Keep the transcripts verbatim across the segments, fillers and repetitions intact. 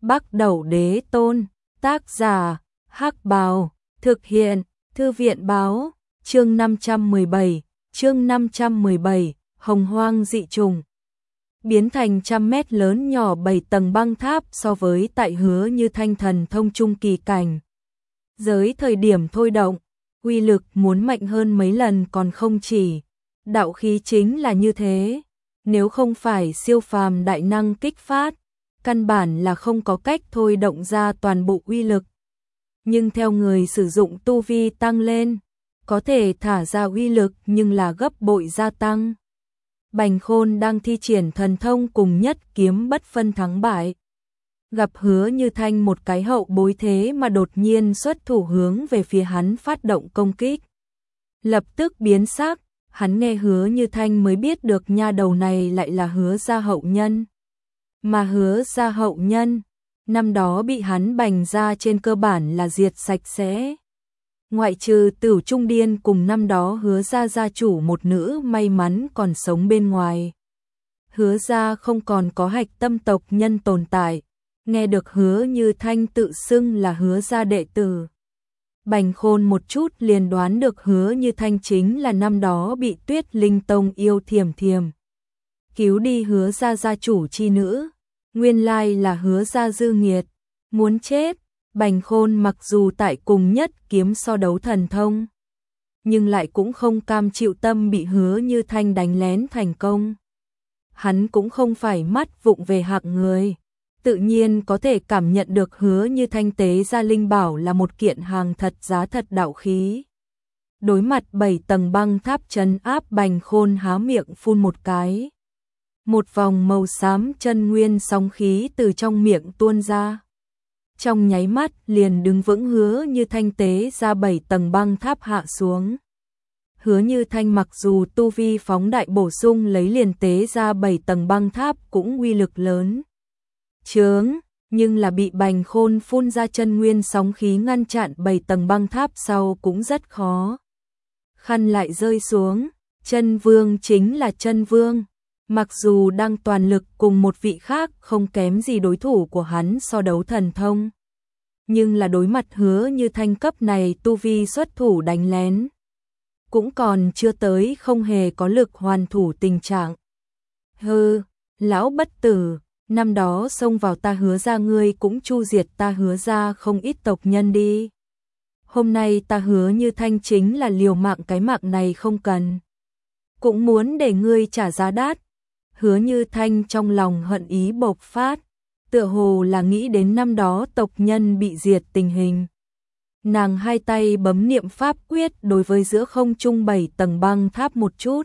Bắc Đẩu Đế Tôn, tác giả, Hắc Bào, thực hiện, Thư viện báo, chương năm trăm mười bảy, chương năm trăm mười bảy, Hồng Hoang dị trùng. Biến thành trăm mét lớn nhỏ bảy tầng băng tháp so với tại Hứa Như Thanh thần thông trung kỳ cảnh. Giới thời điểm thôi động, uy lực muốn mạnh hơn mấy lần còn không chỉ. Đạo khí chính là như thế, nếu không phải siêu phàm đại năng kích phát, căn bản là không có cách thôi động ra toàn bộ uy lực. Nhưng theo người sử dụng tu vi tăng lên, có thể thả ra uy lực nhưng là gấp bội gia tăng. Bành Khôn đang thi triển thần thông cùng nhất kiếm bất phân thắng bại. Gặp Hứa Như Thanh một cái hậu bối thế mà đột nhiên xuất thủ hướng về phía hắn phát động công kích. Lập tức biến sắc, hắn nghe Hứa Như Thanh mới biết được nha đầu này lại là Hứa gia hậu nhân. Mà Hứa gia hậu nhân, năm đó bị hắn bành ra trên cơ bản là diệt sạch sẽ. Ngoại trừ Tửu Trung Điên cùng năm đó Hứa gia gia chủ một nữ may mắn còn sống bên ngoài. Hứa gia không còn có hạch tâm tộc nhân tồn tại, nghe được Hứa Như Thanh tự xưng là Hứa gia đệ tử. Bành Khôn một chút liền đoán được Hứa Như Thanh chính là năm đó bị Tuyết Linh Tông yêu thiềm thiềm cứu đi Hứa gia gia chủ chi nữ, nguyên lai là Hứa gia dư nghiệt, muốn chết. Bành Khôn mặc dù tại cùng nhất kiếm so đấu thần thông, nhưng lại cũng không cam chịu tâm bị Hứa Như Thanh đánh lén thành công. Hắn cũng không phải mắt vụng về hạng người, tự nhiên có thể cảm nhận được Hứa Như Thanh tế ra linh bảo là một kiện hàng thật giá thật đạo khí. Đối mặt bảy tầng băng tháp trấn áp, Bành Khôn há miệng phun một cái. Một vòng màu xám chân nguyên sóng khí từ trong miệng tuôn ra. Trong nháy mắt liền đứng vững Hứa Như Thanh tế ra bảy tầng băng tháp hạ xuống. Hứa Như Thanh mặc dù tu vi phóng đại bổ sung lấy liền tế ra bảy tầng băng tháp cũng uy lực lớn. Chướng, nhưng là bị Bành Khôn phun ra chân nguyên sóng khí ngăn chặn bảy tầng băng tháp sau cũng rất khó. Khăn lại rơi xuống, chân vương chính là chân vương. Mặc dù đang toàn lực cùng một vị khác không kém gì đối thủ của hắn so đấu thần thông, nhưng là đối mặt Hứa Như Thanh cấp này tu vi xuất thủ đánh lén, cũng còn chưa tới không hề có lực hoàn thủ tình trạng. Hừ, lão bất tử, năm đó xông vào ta Hứa gia ngươi cũng chu diệt ta Hứa gia không ít tộc nhân đi. Hôm nay ta Hứa Như Thanh chính là liều mạng cái mạng này không cần, cũng muốn để ngươi trả giá đắt. Hứa Như Thanh trong lòng hận ý bộc phát, tựa hồ là nghĩ đến năm đó tộc nhân bị diệt tình hình. Nàng hai tay bấm niệm pháp quyết đối với giữa không trung bảy tầng băng tháp một chút.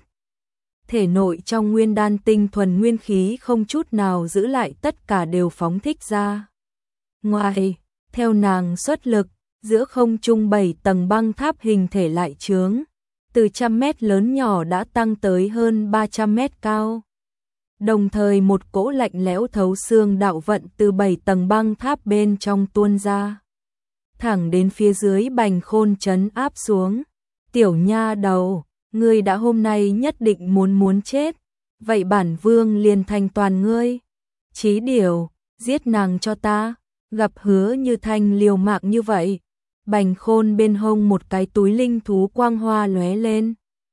Thể nội trong nguyên đan tinh thuần nguyên khí không chút nào giữ lại, tất cả đều phóng thích ra. Ngoài, theo nàng xuất lực, giữa không trung bảy tầng băng tháp hình thể lại chướng, từ trăm mét lớn nhỏ đã tăng tới hơn ba trăm mét cao. Đồng thời một cỗ lạnh lẽo thấu xương đạo vận từ bảy tầng băng tháp bên trong tuôn ra, thẳng đến phía dưới Bành Khôn trấn áp xuống. Tiểu nha đầu, ngươi đã hôm nay nhất định muốn muốn chết, vậy bản vương liền thành toàn ngươi. Chí điều, giết nàng cho ta. Gặp Hứa Như Thanh liều mạng như vậy, Bành Khôn bên hông một cái túi linh thú quang hoa lóe lên,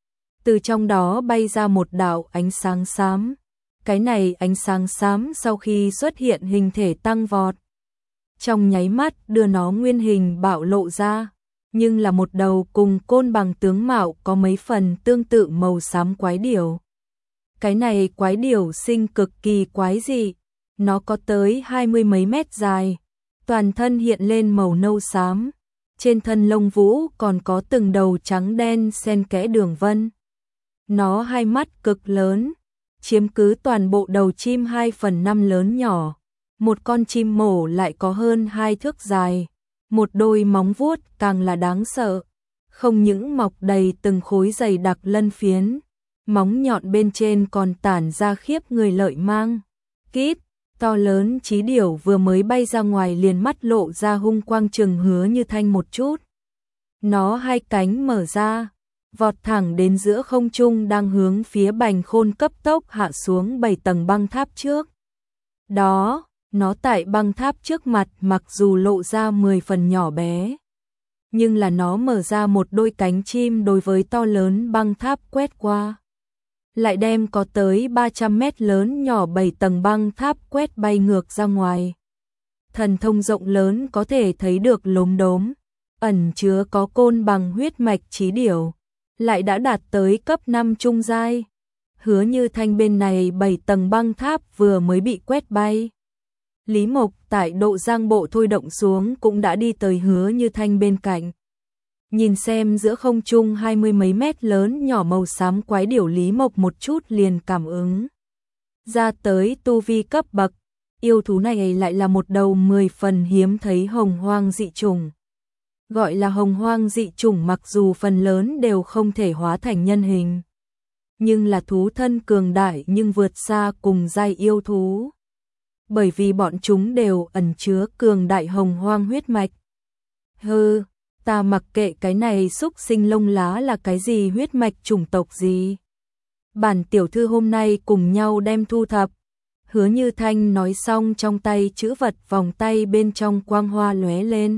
từ trong đó bay ra một đạo ánh sáng xám. Cái này ánh sáng xám sau khi xuất hiện hình thể tăng vọt, trong nháy mắt đưa nó nguyên hình bạo lộ ra, nhưng là một đầu cùng côn bằng tướng mạo có mấy phần tương tự màu xám quái điểu. Cái này quái điểu sinh cực kỳ quái dị, nó có tới hai mươi mấy mét dài, toàn thân hiện lên màu nâu xám, trên thân lông vũ còn có từng đầu trắng đen xen kẽ đường vân. Nó hai mắt cực lớn, chiếm cứ toàn bộ đầu chim hai phần năm lớn nhỏ. Một con chim mổ lại có hơn hai thước dài, một đôi móng vuốt càng là đáng sợ, không những mọc đầy từng khối dày đặc lân phiến, móng nhọn bên trên còn tản ra khiếp người lợi mang. Kíp, to lớn chí điểu vừa mới bay ra ngoài liền mắt lộ ra hung quang chừng Hứa Như Thanh một chút. Nó hai cánh mở ra, vọt thẳng đến giữa không trung đang hướng phía Bành Khôn cấp tốc hạ xuống bảy tầng băng tháp trước. Đó, Nó tại băng tháp trước mặt mặc dù lộ ra mười phần nhỏ bé, nhưng là nó mở ra một đôi cánh chim đối với to lớn băng tháp quét qua. Lại đem có tới ba trăm mét lớn nhỏ bảy tầng băng tháp quét bay ngược ra ngoài. Thần thông rộng lớn có thể thấy được lốm đốm, ẩn chứa có côn bằng huyết mạch chí điểu, lại đã đạt tới cấp năm trung giai. Hứa Như Thanh bên này bảy tầng băng tháp vừa mới bị quét bay. Lý Mộc tại độ giang bộ thôi động xuống cũng đã đi tới Hứa Như Thanh bên cạnh. Nhìn xem giữa không trung hai mươi mấy mét lớn nhỏ màu xám quái điểu, Lý Mộc một chút liền cảm ứng ra tới tu vi cấp bậc. Yêu thú này lại là một đầu mười phần hiếm thấy hồng hoang dị chủng. Gọi là hồng hoang dị chủng mặc dù phần lớn đều không thể hóa thành nhân hình, nhưng là thú thân cường đại nhưng vượt xa cùng giai yêu thú. Bởi vì bọn chúng đều ẩn chứa cường đại hồng hoang huyết mạch. Hừ, ta mặc kệ cái này xúc sinh lông lá là cái gì huyết mạch chủng tộc gì. Bản tiểu thư hôm nay cùng nhau đem thu thập. Hứa Như Thanh nói xong trong tay chữ vật vòng tay bên trong quang hoa lóe lên.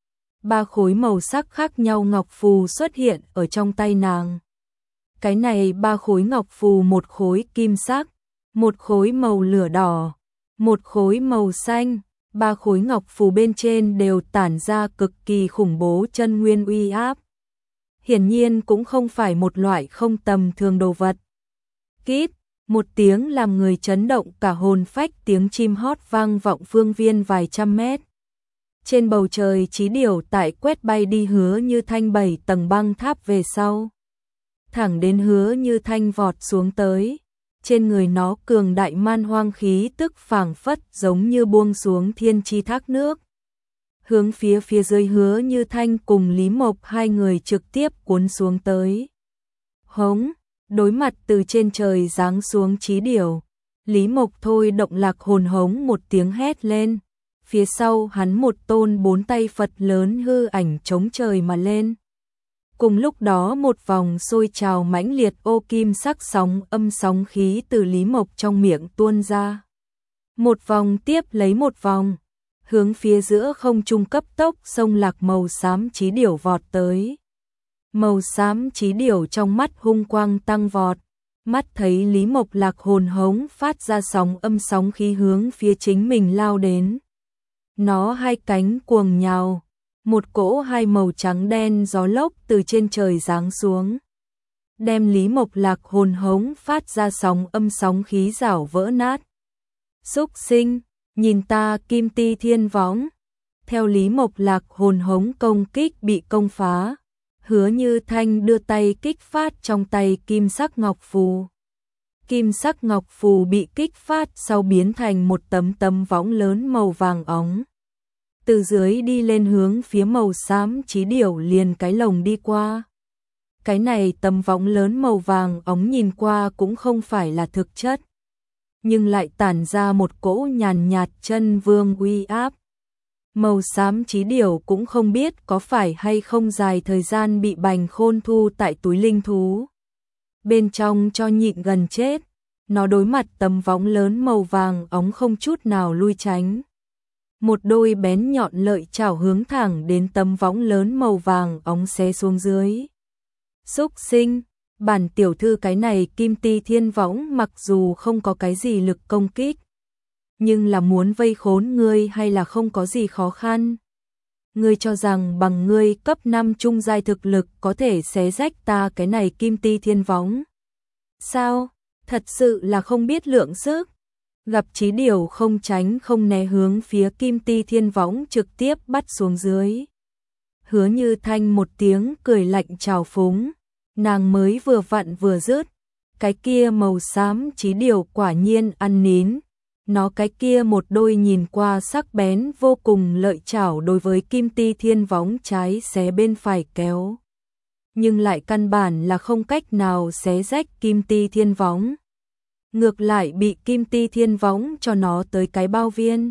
Ba khối màu sắc khác nhau ngọc phù xuất hiện ở trong tay nàng. Cái này ba khối ngọc phù, một khối kim sắc, một khối màu lửa đỏ, một khối màu xanh. Ba khối ngọc phù bên trên đều tản ra cực kỳ khủng bố chân nguyên uy áp. Hiển nhiên cũng không phải một loại không tầm thường đồ vật. Kíp, một tiếng làm người chấn động cả hồn phách, tiếng chim hót vang vọng phương viên vài trăm mét. Trên bầu trời chí điểu tại quét bay đi Hứa Như Thanh bảy tầng băng tháp về sau. Thẳng đến Hứa Như Thanh vọt xuống tới. Trên người nó cường đại man hoang khí tức phảng phất giống như buông xuống thiên chi thác nước. Hướng phía phía dưới Hứa Như Thanh cùng Lý Mộc hai người trực tiếp cuốn xuống tới. Hống, đối mặt từ trên trời giáng xuống chí điểu, Lý Mộc thôi động lạc hồn hống một tiếng hét lên. Phía sau hắn một tôn bốn tay Phật lớn hư ảnh chống trời mà lên. Cùng lúc đó một vòng sôi trào mãnh liệt ô kim sắc sóng âm sóng khí từ Lý Mộc trong miệng tuôn ra. Một vòng tiếp lấy một vòng, hướng phía giữa không trung cấp tốc sông lạc màu xám chí điểu vọt tới. Màu xám chí điểu trong mắt hung quang tăng vọt, mắt thấy Lý Mộc lạc hồn hống phát ra sóng âm sóng khí hướng phía chính mình lao đến. Nó hai cánh cuồng nhào. Một cỗ hai màu trắng đen gió lốc từ trên trời giáng xuống, đem Lý Mộc lạc hồn hống phát ra sóng âm sóng khí rảo vỡ nát. Xúc sinh, nhìn ta Kim Ti Thiên Võng. Theo Lý Mộc lạc hồn hống công kích bị công phá, Hứa Như Thanh đưa tay kích phát trong tay kim sắc ngọc phù. Kim sắc ngọc phù bị kích phát sau biến thành một tấm tấm võng lớn màu vàng óng. Từ dưới đi lên hướng phía màu xám chí điểu liền cái lồng đi qua. Cái này tấm võng lớn màu vàng óng nhìn qua cũng không phải là thực chất, nhưng lại tản ra một cỗ nhàn nhạt chân vương uy áp. Màu xám chí điểu cũng không biết có phải hay không dài thời gian bị bành khôn thu tại túi linh thú bên trong cho nhịn gần chết. Nó đối mặt tấm võng lớn màu vàng óng không chút nào lui tránh. Một đôi bén nhọn lợi chảo hướng thẳng đến tấm võng lớn màu vàng óng xé xuống dưới. Xúc sinh, bản tiểu thư cái này Kim Ti Thiên Võng mặc dù không có cái gì lực công kích, nhưng là muốn vây khốn ngươi hay là không có gì khó khăn. Ngươi cho rằng bằng ngươi cấp năm trung giai thực lực có thể xé rách ta cái này Kim Ti Thiên Võng? Sao? Thật sự là không biết lượng sức. Gặp chí điểu không tránh không né hướng phía Kim Ti Thiên Võng trực tiếp bắt xuống dưới. Hứa Như Thanh một tiếng cười lạnh trào phúng, nàng mới vừa vặn vừa dứt, cái kia màu xám chí điểu quả nhiên ăn nín. Nó cái kia một đôi nhìn qua sắc bén vô cùng lợi chảo đối với Kim Ti Thiên Võng trái xé bên phải kéo, nhưng lại căn bản là không cách nào xé rách Kim Ti Thiên Võng. Ngược lại bị Kim Ti Thiên Võng cho nó tới cái bao viên,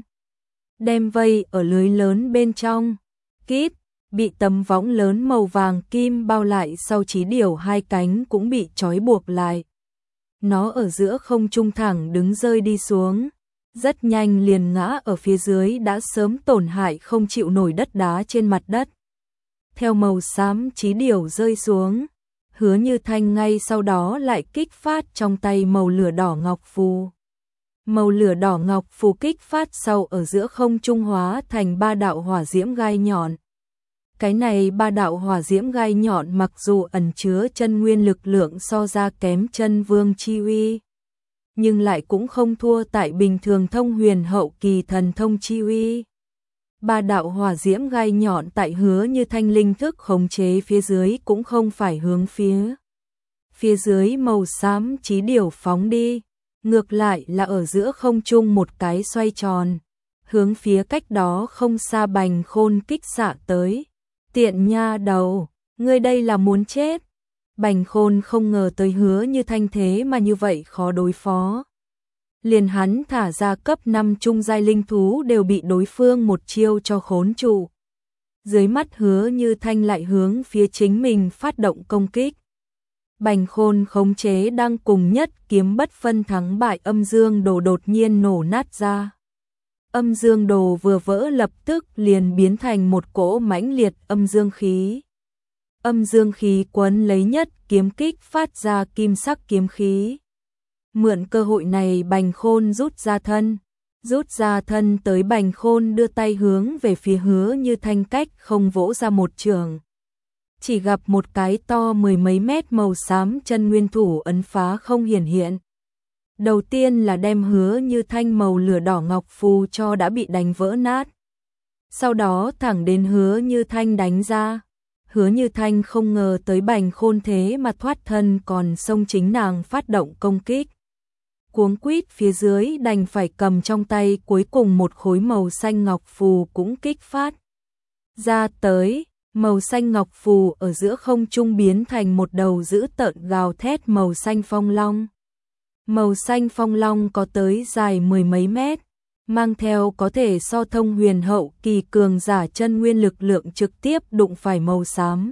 đem vây ở lưới lớn bên trong. Kíp, bị tấm võng lớn màu vàng kim bao lại sau chí điểu hai cánh cũng bị trói buộc lại. Nó ở giữa không trung thẳng đứng rơi đi xuống. rất nhanh liền ngã ở phía dưới đã sớm tổn hại không chịu nổi đất đá trên mặt đất. Theo màu xám chí điểu rơi xuống, Hứa Như Thanh ngay sau đó lại kích phát trong tay màu lửa đỏ ngọc phù. Màu lửa đỏ ngọc phù kích phát sau ở giữa không trung hóa thành ba đạo hỏa diễm gai nhọn. Cái này ba đạo hỏa diễm gai nhọn mặc dù ẩn chứa chân nguyên lực lượng so ra kém chân vương chi uy, nhưng lại cũng không thua tại bình thường thông huyền hậu kỳ thần thông chi uy. Ba đạo hỏa diễm gai nhọn tại Hứa Như Thanh linh thức khống chế phía dưới cũng không phải hướng phía phía dưới màu xám chí điểu phóng đi, ngược lại là ở giữa không trung một cái xoay tròn, hướng phía cách đó không xa Bành Khôn kích xạ tới. Tiện nha đầu, ngươi đây là muốn chết. Bành Khôn không ngờ tới Hứa Như Thanh thế mà như vậy khó đối phó. Liền hắn thả ra cấp năm trung giai linh thú đều bị đối phương một chiêu cho khốn trụ. Dưới mắt Hứa Như Thanh lại hướng phía chính mình phát động công kích. Bành Khôn khống chế đang cùng nhất kiếm bất phân thắng bại âm dương đồ đột nhiên nổ nát ra. Âm dương đồ vừa vỡ lập tức liền biến thành một cỗ mãnh liệt âm dương khí. Âm dương khí quấn lấy nhất kiếm kích phát ra kim sắc kiếm khí. Mượn cơ hội này Bành Khôn rút ra thân. Rút ra thân tới Bành Khôn đưa tay hướng về phía Hứa Như Thanh cách không vỗ ra một trường. Chỉ gặp một cái to mười mấy mét màu xám chân nguyên thủ ấn phá không hiển hiện. Đầu tiên là đem Hứa Như Thanh màu lửa đỏ ngọc phù cho đã bị đánh vỡ nát. Sau đó thẳng đến Hứa Như Thanh đánh ra. Hứa Như Thanh không ngờ tới Bành Khôn thế mà thoát thân còn xông chính nàng phát động công kích. Cuống quýt phía dưới đành phải cầm trong tay cuối cùng một khối màu xanh ngọc phù cũng kích phát. Ra tới, màu xanh ngọc phù ở giữa không trung biến thành một đầu dữ tợn gào thét màu xanh phong long. Màu xanh phong long có tới dài mười mấy mét, mang theo có thể so thông huyền hậu kỳ cường giả chân nguyên lực lượng trực tiếp đụng phải màu xám.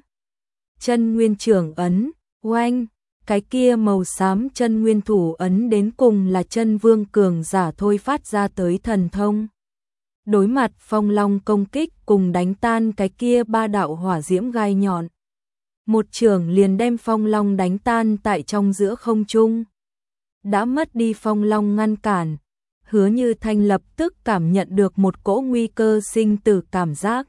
Chân nguyên trưởng ấn, oanh, cái kia màu xám chân nguyên thủ ấn đến cùng là chân vương cường giả thôi phát ra tới thần thông. Đối mặt phong long công kích cùng đánh tan cái kia ba đạo hỏa diễm gai nhọn. Một trường liền đem phong long đánh tan tại trong giữa không trung. Đã mất đi phong long ngăn cản, Hứa Như Thanh lập tức cảm nhận được một cỗ nguy cơ sinh tử cảm giác.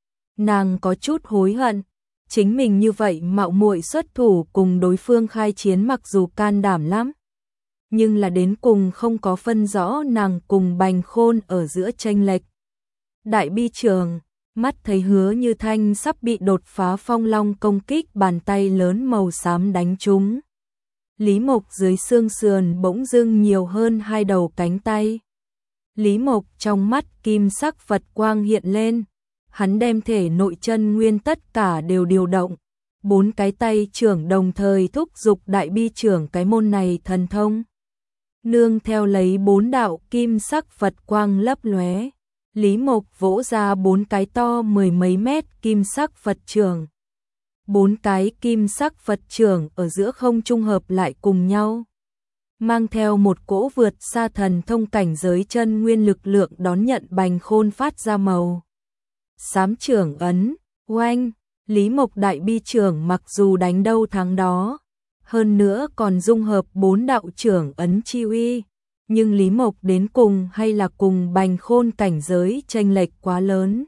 Nàng có chút hối hận, chính mình như vậy mạo muội xuất thủ cùng đối phương khai chiến mặc dù can đảm lắm, nhưng là đến cùng không có phân rõ nàng cùng Bành Khôn ở giữa chênh lệch. Đại bi trường, mắt thấy Hứa Như Thanh sắp bị đột phá phong long công kích bàn tay lớn màu xám đánh trúng. Lý Mộc dưới xương sườn bỗng dưng nhiều hơn hai đầu cánh tay. Lý Mộc trong mắt kim sắc Phật quang hiện lên, hắn đem thể nội chân nguyên tất cả đều điều động, bốn cái tay trưởng đồng thời thúc giục đại bi trưởng cái môn này thần thông. Nương theo lấy bốn đạo kim sắc Phật quang lấp lóe, Lý Mộc vỗ ra bốn cái to mười mấy mét kim sắc Phật trưởng. Bốn cái kim sắc Phật trưởng ở giữa không trung hợp lại cùng nhau, mang theo một cỗ vượt xa thần thông cảnh giới chân nguyên lực lượng đón nhận Bành Khôn phát ra màu xám trưởng ấn, oanh, Lý Mộc đại bi trưởng mặc dù đánh đâu thắng đó, hơn nữa còn dung hợp bốn đạo trưởng ấn chi uy, nhưng Lý Mộc đến cùng hay là cùng Bành Khôn cảnh giới chênh lệch quá lớn.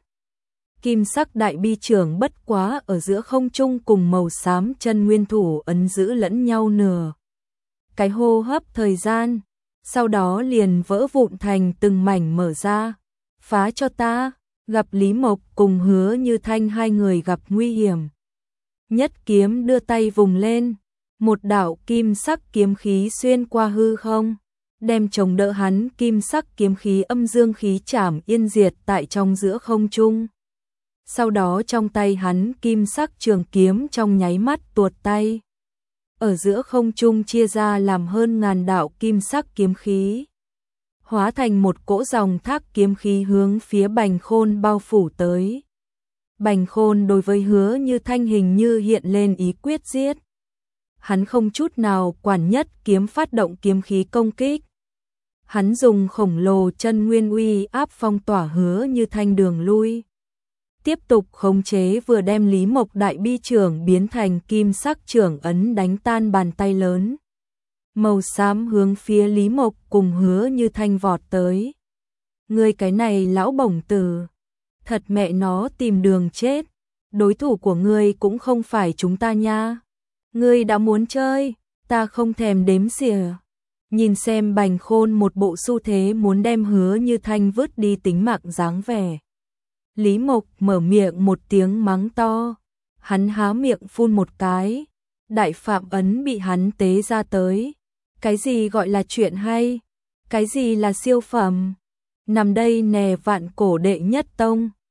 Kim sắc đại bi trưởng bất quá ở giữa không trung cùng màu xám chân nguyên thủ ấn giữ lẫn nhau nửa cái hô hấp thời gian, sau đó liền vỡ vụn thành từng mảnh mở ra. Phá cho ta, gặp Lý Mộc cùng Hứa Như Thanh hai người gặp nguy hiểm. Nhất kiếm đưa tay vùng lên, một đạo kim sắc kiếm khí xuyên qua hư không, đem chống đỡ hắn kim sắc kiếm khí âm dương khí chảm yên diệt tại trong giữa không trung. Sau đó trong tay hắn kim sắc trường kiếm trong nháy mắt tuột tay. Ở giữa không trung chia ra làm hơn ngàn đạo kim sắc kiếm khí, hóa thành một cỗ dòng thác kiếm khí hướng phía Bành Khôn bao phủ tới. Bành Khôn đối với Hứa Như Thanh hình như hiện lên ý quyết giết. Hắn không chút nào quản nhất kiếm phát động kiếm khí công kích. Hắn dùng khổng lồ chân nguyên uy áp phong tỏa Hứa Như Thanh đường lui. Tiếp tục khống chế vừa đem Lý Mộc đại bi trưởng biến thành kim sắc trưởng ấn đánh tan bàn tay lớn màu xám hướng phía Lý Mộc cùng Hứa Như Thanh vọt tới. Ngươi cái này lão bổng tử, thật mẹ nó tìm đường chết, đối thủ của ngươi cũng không phải chúng ta nha. Ngươi đã muốn chơi, ta không thèm đếm xỉa. Nhìn xem Bành Khôn một bộ xu thế muốn đem Hứa Như Thanh vứt đi tính mạng dáng vẻ. Lý Mộc mở miệng một tiếng mắng to, hắn há miệng phun một cái, đại phạm ấn bị hắn tế ra tới. Cái gì gọi là chuyện hay? Cái gì là siêu phẩm? Nằm đây nè vạn cổ đệ nhất tông.